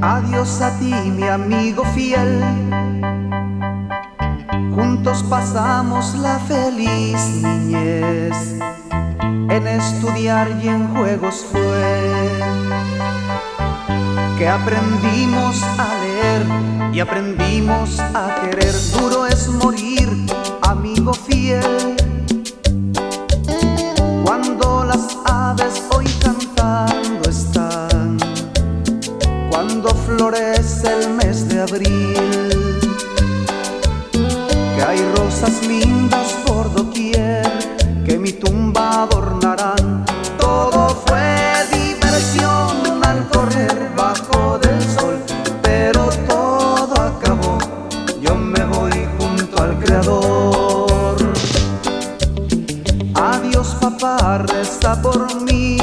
Adiós a ti, mi amigo fiel. Juntos pasamos la feliz niñez. En estudiar y en juegos fue que aprendimos a leer y aprendimos a querer. Duro es morir, amigo fiel, cuando las aves hoy cantando están, cuando florece el mes de abril, que hay rosas lindas por doquier que mi tumba adornarán. Todo fue diversión al correr bajo del sol, pero todo acabó, yo me voy junto al Creador. Adiós papá, reza por mí,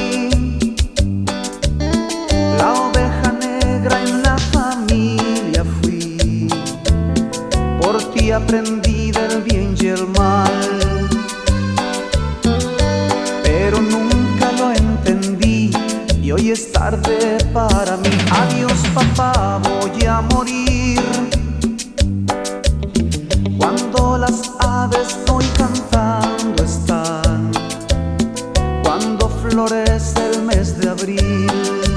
la oveja negra en la familia fui, por ti aprendí del bien y el mal, pero nunca lo entendí y hoy es tarde para mí. Adiós papá, voy a morir, cuando las aves hoy cantando están, cuando florece el mes de abril,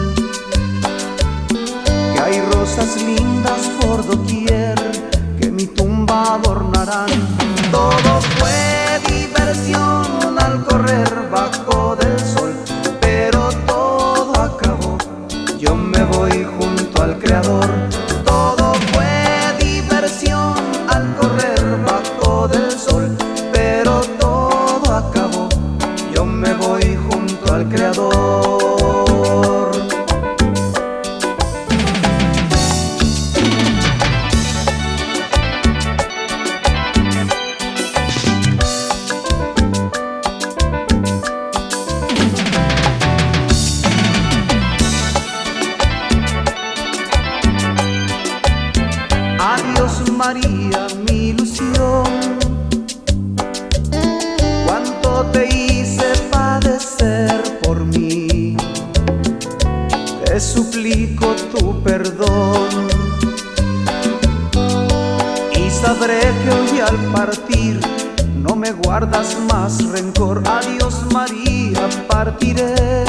que hay rosas lindas por doquier que mi tumba adornarán. Todo fue diversión al correr bajo del sol, pero todo acabó, yo me voy junto al Creador. Todo fue diversión al correr bajo del sol, pero todo acabó, yo me voy junto al Creador. Adiós María, mi ilusión, cuánto te hice padecer por mí, te suplico tu perdón y sabré que hoy al partir no me guardas más rencor. Adiós María, partiré,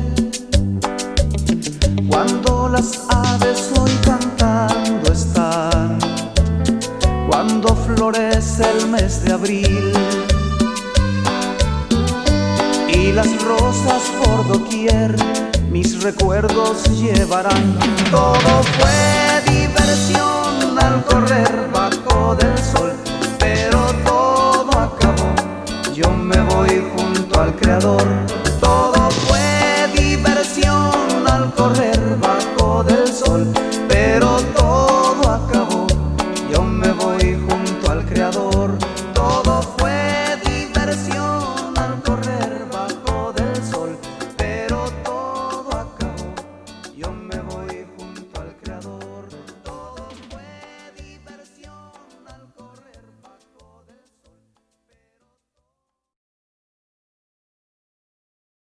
cuando las aves hoy cantando están, cuando florece el mes de abril y las rosas por doquier mis recuerdos llevarán. Todo fue diversión al correr bajo del sol, pero todo acabó, yo me voy junto al Creador. Todo fue diversión al correr bajo del sol, pero todo acabó, yo me voy junto al Creador.